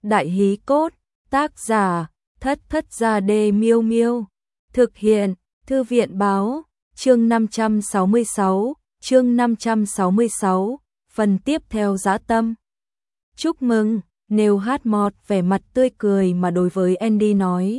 Đại hí cốt, tác giả, Thất Thất Gia Đê Miêu Miêu. Thực hiện, Thư viện báo, chương 566, chương 566, phần tiếp theo dã tâm. Chúc mừng, Neil Hartmore vẻ mặt tươi cười mà đối với Andy nói.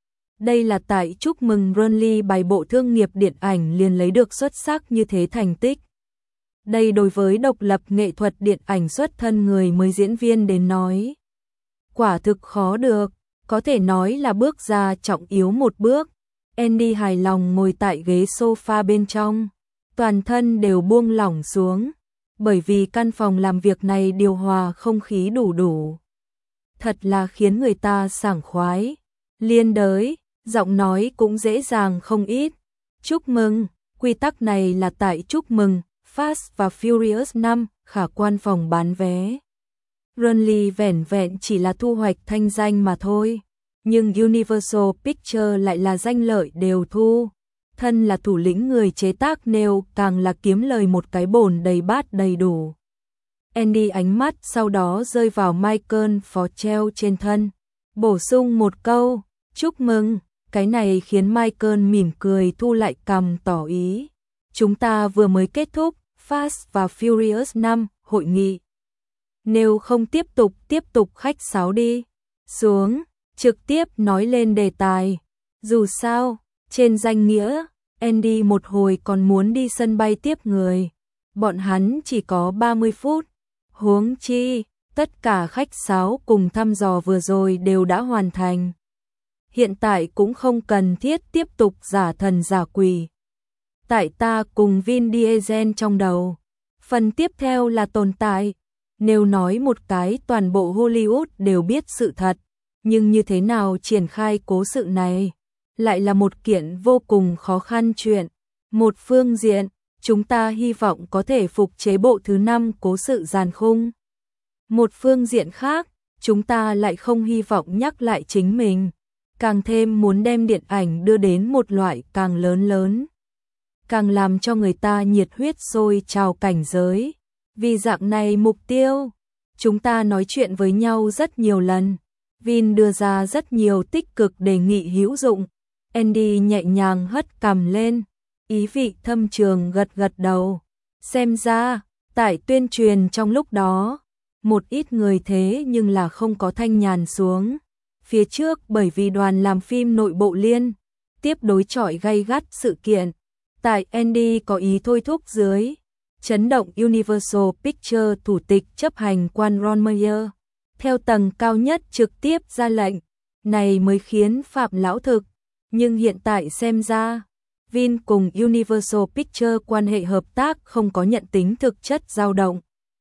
Đây là tại chúc mừng Burnley bài bộ thương nghiệp điện ảnh liền lấy được xuất sắc như thế thành tích. Đây đối với độc lập nghệ thuật điện ảnh xuất thân người mới diễn viên đến nói. Quả thực khó được, có thể nói là bước ra trọng yếu một bước. Andy hài lòng ngồi tại ghế sofa bên trong, toàn thân đều buông lỏng xuống, bởi vì căn phòng làm việc này điều hòa không khí đủ. Thật là khiến người ta sảng khoái, liên đới, giọng nói cũng dễ dàng không ít. Chúc mừng, quy tắc này là tại chúc mừng Fast và Furious 5, khả quan phòng bán vé. Burnley vẻn vẹn chỉ là thu hoạch thanh danh mà thôi, nhưng Universal Pictures lại là danh lợi đều thu. Thân là thủ lĩnh người chế tác Neil càng là kiếm lời một cái bồn đầy bát đầy đủ. Andy ánh mắt sau đó rơi vào Michael Forchel trên thân, bổ sung một câu, chúc mừng, cái này khiến Michael mỉm cười thu lại cằm tỏ ý. Chúng ta vừa mới kết thúc Fast và Furious 5 hội nghị. Nếu không tiếp tục khách sáo đi. Xuống, trực tiếp nói lên đề tài. Dù sao, trên danh nghĩa, Andy một hồi còn muốn đi sân bay tiếp người. Bọn hắn chỉ có 30 phút. Huống chi, tất cả khách sáo cùng thăm dò vừa rồi đều đã hoàn thành. Hiện tại cũng không cần thiết tiếp tục giả thần giả quỷ. Tại ta cùng Vin Diesel trong đầu. Phần tiếp theo là tồn tại. Nếu nói một cái toàn bộ Hollywood đều biết sự thật, nhưng như thế nào triển khai cố sự này, lại là một kiện vô cùng khó khăn chuyện. Một phương diện, chúng ta hy vọng có thể phục chế bộ thứ 5 cố sự giàn khung. Một phương diện khác, chúng ta lại không hy vọng nhắc lại chính mình, càng thêm muốn đem điện ảnh đưa đến một loại càng lớn, càng làm cho người ta nhiệt huyết sôi trào cảnh giới. Vì dạng này mục tiêu, chúng ta nói chuyện với nhau rất nhiều lần. Vin đưa ra rất nhiều tích cực đề nghị hữu dụng. Andy nhẹ nhàng hất cằm lên, ý vị thâm trường gật đầu. Xem ra, tại tuyên truyền trong lúc đó, một ít người thế nhưng là không có thanh nhàn xuống. Phía trước bởi vì đoàn làm phim nội bộ liên tiếp đối chọi gay gắt sự kiện, tại Andy có ý thôi thúc dưới, chấn động Universal Pictures thủ tịch chấp hành quan Ron Meyer, theo tầng cao nhất trực tiếp ra lệnh, này mới khiến Phạm lão thực. Nhưng hiện tại xem ra, Vin cùng Universal Pictures quan hệ hợp tác không có nhận tính thực chất dao động.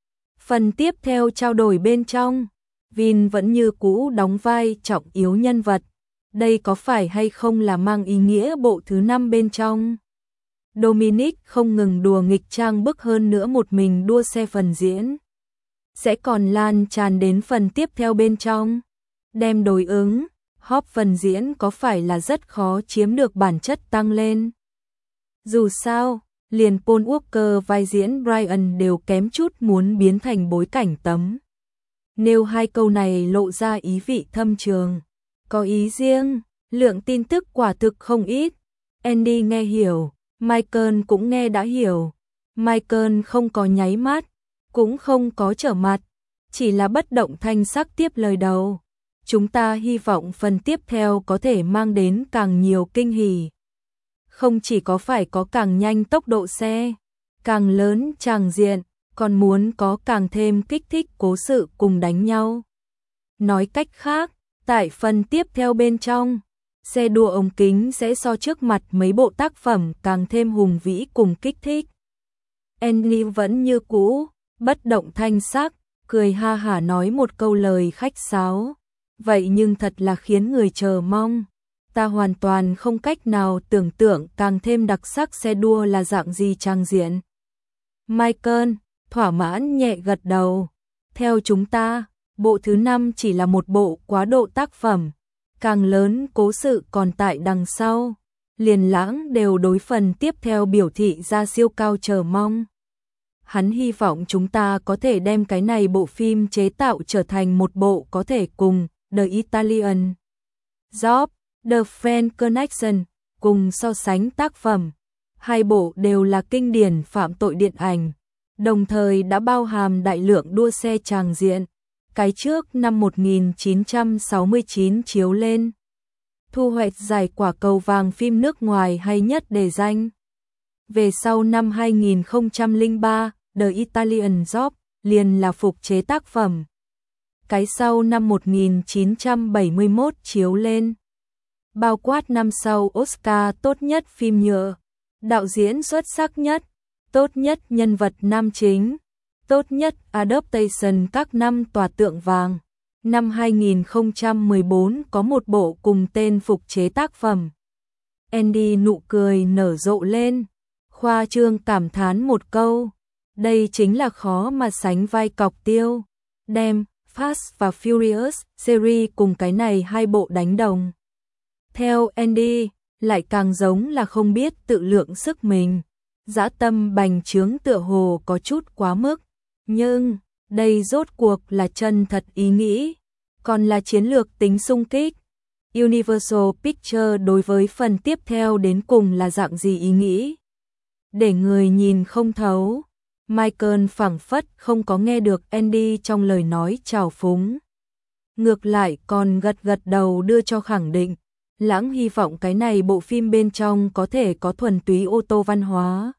Phần tiếp theo trao đổi bên trong, Vin vẫn như cũ đóng vai trọng yếu nhân vật. Đây có phải hay không là mang ý nghĩa bộ thứ 5 bên trong? Dominic không ngừng đùa nghịch trang bức hơn nữa một mình đua xe phần diễn. Sẽ còn lan tràn đến phần tiếp theo bên trong. Đem đối ứng, Hop phần diễn có phải là rất khó chiếm được bản chất tăng lên. Dù sao, liền Paul Walker vai diễn Brian đều kém chút muốn biến thành bối cảnh tấm. Nếu hai câu này lộ ra ý vị thâm trường, có ý riêng, lượng tin tức quả thực không ít. Andy nghe hiểu, Michael cũng nghe đã hiểu. Michael không có nháy mắt, cũng không có trở mặt, chỉ là bất động thanh sắc tiếp lời đầu. Chúng ta hy vọng phần tiếp theo có thể mang đến càng nhiều kinh hỉ. Không chỉ có phải có càng nhanh tốc độ xe, càng lớn tràng diện, còn muốn có càng thêm kích thích cố sự cùng đánh nhau. Nói cách khác, tại phần tiếp theo bên trong, xe đua ống kính sẽ so trước mặt mấy bộ tác phẩm càng thêm hùng vĩ cùng kích thích. Andy vẫn như cũ, bất động thanh sắc, cười ha hả nói một câu lời khách sáo. Vậy nhưng thật là khiến người chờ mong. Ta hoàn toàn không cách nào tưởng tượng càng thêm đặc sắc xe đua là dạng gì trang diện. Michael, thỏa mãn nhẹ gật đầu. Theo chúng ta, bộ thứ 5 chỉ là một bộ quá độ tác phẩm. Càng lớn cố sự còn tại đằng sau. Liền lãng đều đối phần tiếp theo biểu thị ra siêu cao chờ mong. Hắn hy vọng chúng ta có thể đem cái này bộ phim chế tạo trở thành một bộ có thể cùng The Italian Job, The Friend Connection cùng so sánh tác phẩm. Hai bộ đều là kinh điển phạm tội điện ảnh, đồng thời đã bao hàm đại lượng đua xe tràng diện. Cái trước năm 1969 chiếu lên, thu hoạch giải quả cầu vàng phim nước ngoài hay nhất để danh. Về sau năm 2003, The Italian Job liền là phục chế tác phẩm. Cái sau năm 1971 chiếu lên, bao quát năm sau Oscar tốt nhất phim nhựa, đạo diễn xuất sắc nhất, tốt nhất nhân vật nam chính, tốt nhất adaptation các năm tòa tượng vàng. Năm 2014 có một bộ cùng tên phục chế tác phẩm. Andy nụ cười nở rộ lên, khoa trương cảm thán một câu. Đây chính là khó mà sánh vai cọc tiêu. Đem Fast và Furious series cùng cái này hai bộ đánh đồng. Theo Andy, lại càng giống là không biết tự lượng sức mình. Dã tâm bành trướng tựa hồ có chút quá mức. Nhưng, đây rốt cuộc là chân thật ý nghĩ, còn là chiến lược tính xung kích. Universal Pictures đối với phần tiếp theo đến cùng là dạng gì ý nghĩ? Để người nhìn không thấu, Michael phảng phất không có nghe được Andy trong lời nói trào phúng. Ngược lại còn gật gật đầu đưa cho khẳng định. Lãng hy vọng cái này bộ phim bên trong có thể có thuần túy ô tô văn hóa.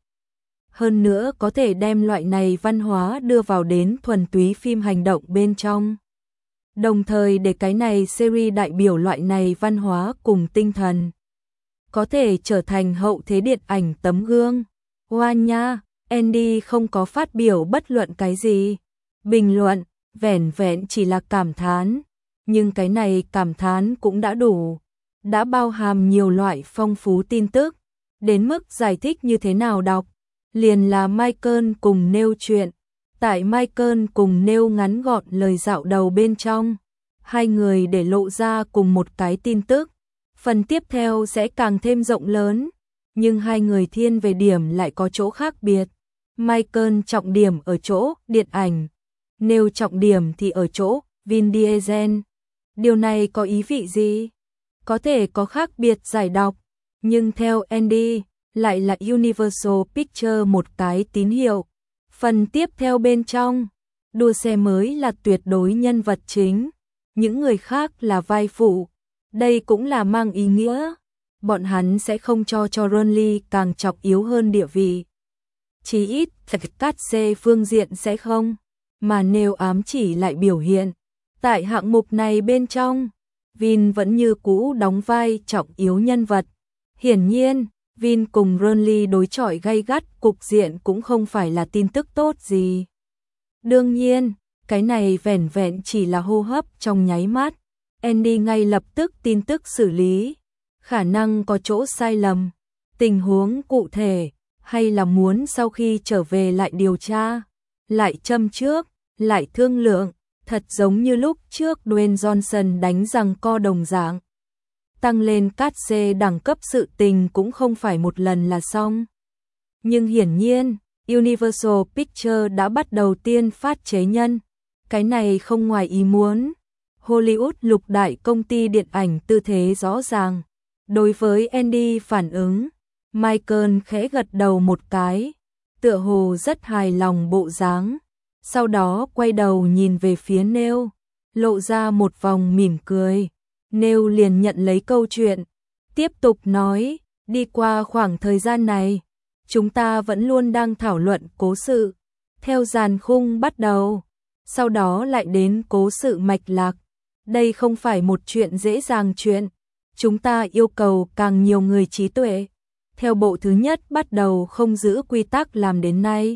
Hơn nữa có thể đem loại này văn hóa đưa vào đến thuần túy phim hành động bên trong. Đồng thời để cái này series đại biểu loại này văn hóa cùng tinh thần. Có thể trở thành hậu thế điện ảnh tấm gương. Hoa nha, Andy không có phát biểu bất luận cái gì. Bình luận, vẻn vẹn chỉ là cảm thán. Nhưng cái này cảm thán cũng đã đủ. Đã bao hàm nhiều loại phong phú tin tức. Đến mức giải thích như thế nào đọc. Liền là Michael cùng nêu chuyện. Tại Michael cùng nêu ngắn gọn lời dạo đầu bên trong. Hai người để lộ ra cùng một cái tin tức. Phần tiếp theo sẽ càng thêm rộng lớn. Nhưng hai người thiên về điểm lại có chỗ khác biệt. Michael trọng điểm ở chỗ điện ảnh. Nêu trọng điểm thì ở chỗ Vin Diesel. Điều này có ý vị gì? Có thể có khác biệt giải đọc. Nhưng theo Andy, lại là Universal Pictures một cái tín hiệu. Phần tiếp theo bên trong, đua xe mới là tuyệt đối nhân vật chính. Những người khác là vai phụ. Đây cũng là mang ý nghĩa. Bọn hắn sẽ không cho Ronly càng chọc yếu hơn địa vị. Chí ít, cắt xe phương diện sẽ không. Mà nêu ám chỉ lại biểu hiện. Tại hạng mục này bên trong, Vin vẫn như cũ đóng vai trọng yếu nhân vật. Hiển nhiên, Vin cùng Ronly đối chọi gay gắt, cục diện cũng không phải là tin tức tốt gì. Đương nhiên, cái này vẻn vẹn chỉ là hô hấp trong nháy mắt. Andy ngay lập tức tin tức xử lý. Khả năng có chỗ sai lầm, tình huống cụ thể, hay là muốn sau khi trở về lại điều tra, lại châm trước, lại thương lượng, thật giống như lúc trước Dwayne Johnson đánh giằng co đồng dạng. Tăng lên cát xê đẳng cấp sự tình cũng không phải một lần là xong. Nhưng hiển nhiên, Universal Pictures đã bắt đầu tiên phát chế nhân. Cái này không ngoài ý muốn. Hollywood lục đại công ty điện ảnh tư thế rõ ràng. Đối với Andy phản ứng, Michael khẽ gật đầu một cái, tựa hồ rất hài lòng bộ dáng. Sau đó quay đầu nhìn về phía Neil, lộ ra một vòng mỉm cười. Neil liền nhận lấy câu chuyện, tiếp tục nói, đi qua khoảng thời gian này, chúng ta vẫn luôn đang thảo luận cố sự, theo dàn khung bắt đầu, sau đó lại đến cố sự mạch lạc. Đây không phải một chuyện dễ dàng chuyện, chúng ta yêu cầu càng nhiều người trí tuệ. Theo bộ thứ nhất bắt đầu không giữ quy tắc làm đến nay.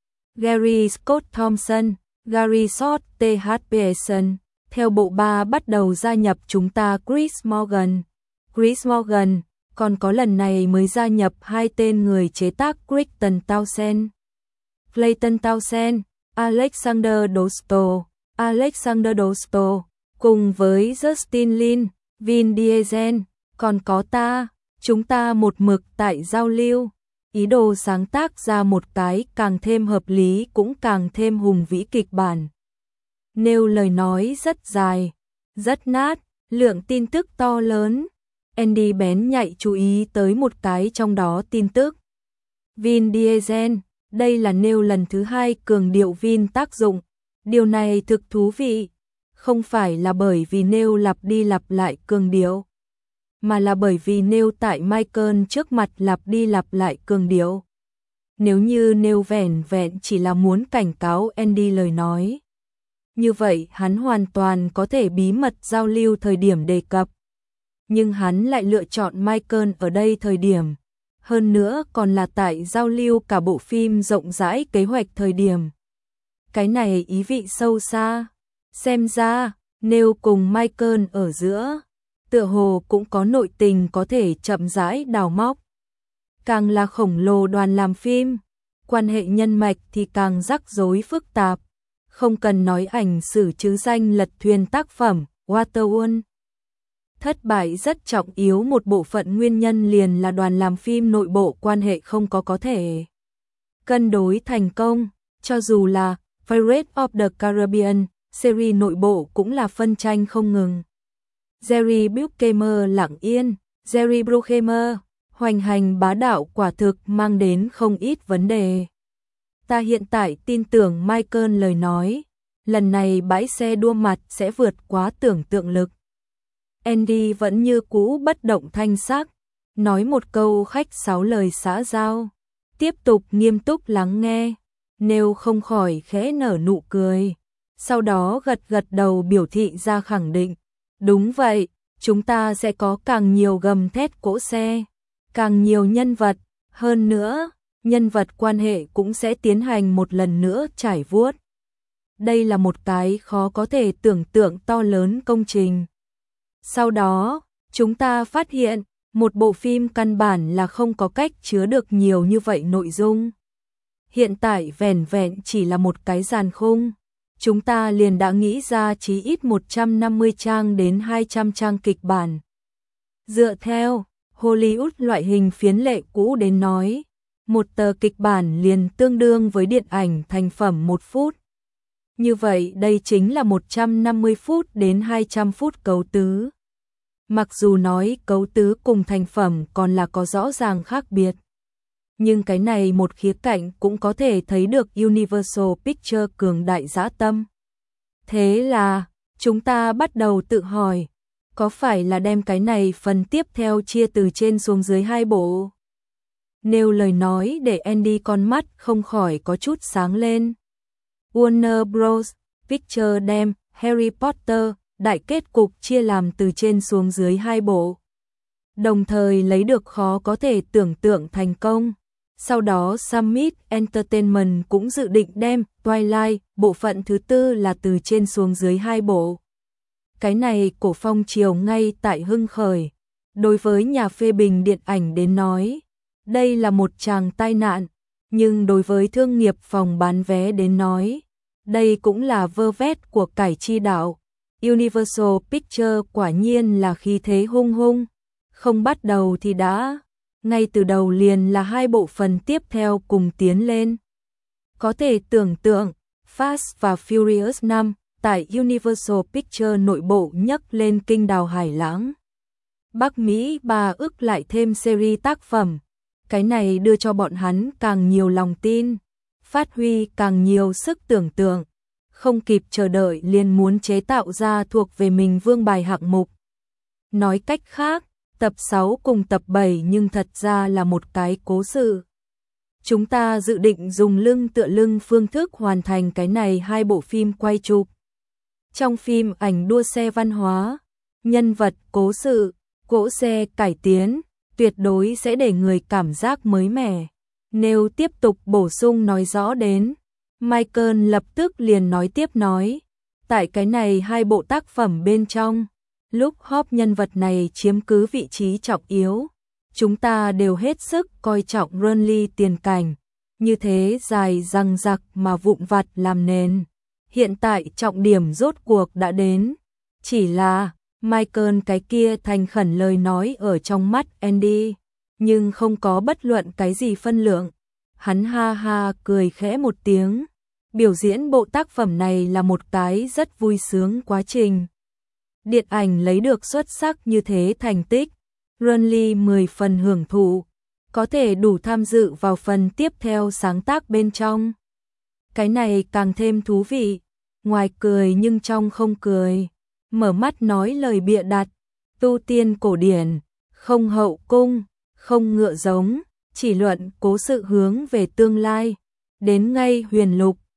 Gary Scott Thompson, Gary Scott T.H. Pearson. Theo bộ 3 bắt đầu gia nhập chúng ta Chris Morgan. Chris Morgan, còn có lần này mới gia nhập hai tên người chế tác Clayton Townsend. Clayton Townsend, Alexander Dosto. Alexander Dosto, cùng với Justin Lin, Vin Diesel, còn có ta, chúng ta một mực tại giao lưu. ý đồ sáng tác ra một cái càng thêm hợp lý cũng càng thêm hùng vĩ kịch bản. Nêu lời nói rất dài, rất nát, lượng tin tức to lớn. Andy bén nhạy chú ý tới một cái trong đó tin tức. Vin Diesel, đây là Nêu lần thứ 2 cường điệu Vin tác dụng. Điều này thực thú vị, không phải là bởi vì Nêu lặp đi lặp lại cường điệu, mà là bởi vì Nêu tại Michael trước mặt lặp đi lặp lại cường điệu. Nếu như Nêu vẻn vẹn chỉ là muốn cảnh cáo Andy lời nói, như vậy hắn hoàn toàn có thể bí mật giao lưu thời điểm đề cập. Nhưng hắn lại lựa chọn Michael ở đây thời điểm, hơn nữa còn là tại giao lưu cả bộ phim rộng rãi kế hoạch thời điểm. Cái này ý vị sâu xa, xem ra, Nêu cùng Michael ở giữa, tựa hồ cũng có nội tình có thể chậm rãi đào móc. Càng là khổng lồ đoàn làm phim, quan hệ nhân mạch thì càng rắc rối phức tạp, không cần nói ảnh sử chứ danh lật thuyền tác phẩm, Waterworld. Thất bại rất trọng yếu một bộ phận nguyên nhân liền là đoàn làm phim nội bộ quan hệ không có thể cân đối thành công, cho dù là Pirates of the Caribbean, series nội bộ cũng là phân tranh không ngừng. Jerry Bruckheimer lặng yên, Jerry Bruckheimer, hoành hành bá đạo quả thực mang đến không ít vấn đề. Ta hiện tại tin tưởng Michael lời nói, lần này bãi xe đua mặt sẽ vượt quá tưởng tượng lực. Andy vẫn như cũ bất động thanh sắc, nói một câu khách sáo lời xã giao, tiếp tục nghiêm túc lắng nghe. Nêu không khỏi khẽ nở nụ cười, sau đó gật gật đầu biểu thị ra khẳng định. Đúng vậy, chúng ta sẽ có càng nhiều gầm thét cỗ xe, càng nhiều nhân vật, hơn nữa, nhân vật quan hệ cũng sẽ tiến hành một lần nữa trải vuốt. Đây là một cái khó có thể tưởng tượng to lớn công trình. Sau đó, chúng ta phát hiện, một bộ phim căn bản là không có cách chứa được nhiều như vậy nội dung. Hiện tại vẻn vẹn chỉ là một cái dàn khung, chúng ta liền đã nghĩ ra chí ít 150 trang đến 200 trang kịch bản. Dựa theo Hollywood loại hình phiến lệ cũ đến nói, một tờ kịch bản liền tương đương với điện ảnh thành phẩm 1 phút. Như vậy đây chính là 150 phút đến 200 phút cấu tứ. Mặc dù nói cấu tứ cùng thành phẩm còn là có rõ ràng khác biệt, nhưng cái này một khía cạnh cũng có thể thấy được Universal Pictures cường đại dã tâm. Thế là, chúng ta bắt đầu tự hỏi, có phải là đem cái này phần tiếp theo chia từ trên xuống dưới 2 bộ? Nêu lời nói để Andy con mắt không khỏi có chút sáng lên. Warner Bros. Pictures đem Harry Potter đại kết cục chia làm từ trên xuống dưới 2 bộ, đồng thời lấy được khó có thể tưởng tượng thành công. Sau đó Summit Entertainment cũng dự định đem Twilight bộ phận thứ 4 là từ trên xuống dưới 2 bộ. Cái này cổ phong triều ngay tại hưng khởi. Đối với nhà phê bình điện ảnh đến nói, đây là một tràng tai nạn, nhưng đối với thương nghiệp phòng bán vé đến nói, đây cũng là vơ vét của cải chi đạo. Universal Pictures quả nhiên là khí thế hung hung, không bắt đầu thì đã, ngay từ đầu liền là 2 bộ phần tiếp theo cùng tiến lên. Có thể tưởng tượng, Fast và Furious 5 tại Universal Pictures nội bộ nhấc lên kinh đào hải lãng. Bắc Mỹ 3 ức lại thêm series tác phẩm, cái này đưa cho bọn hắn càng nhiều lòng tin, phát huy càng nhiều sức tưởng tượng, không kịp chờ đợi liền muốn chế tạo ra thuộc về mình vương bài hạng mục. Nói cách khác, tập 6 cùng tập 7 nhưng thật ra là một cái cố sự. Chúng ta dự định dùng lưng tựa lưng phương thức hoàn thành cái này 2 bộ phim quay chụp. Trong phim ảnh đua xe văn hóa, nhân vật cố sự, cỗ xe cải tiến, tuyệt đối sẽ để người cảm giác mới mẻ. Nếu tiếp tục bổ sung nói rõ đến, Michael lập tức liền nói tiếp nói, tại cái này 2 bộ tác phẩm bên trong, lúc Hop nhân vật này chiếm cứ vị trí trọng yếu, chúng ta đều hết sức coi trọng Renly tiền cảnh, như thế dài răng rặc mà vụn vặt làm nền. Hiện tại trọng điểm rốt cuộc đã đến, chỉ là Michael cái kia thành khẩn lời nói ở trong mắt Andy, nhưng không có bất luận cái gì phân lượng. Hắn ha ha cười khẽ một tiếng. Biểu diễn bộ tác phẩm này là một cái rất vui sướng quá trình. Điện ảnh lấy được xuất sắc như thế thành tích, Renly 10 phần hưởng thụ, có thể đủ tham dự vào phần tiếp theo sáng tác bên trong. Cái này càng thêm thú vị, ngoài cười nhưng trong không cười, mở mắt nói lời bịa đặt, tu tiên cổ điển, không hậu cung, không ngựa giống, chỉ luận cố sự hướng về tương lai, đến ngay huyền lục,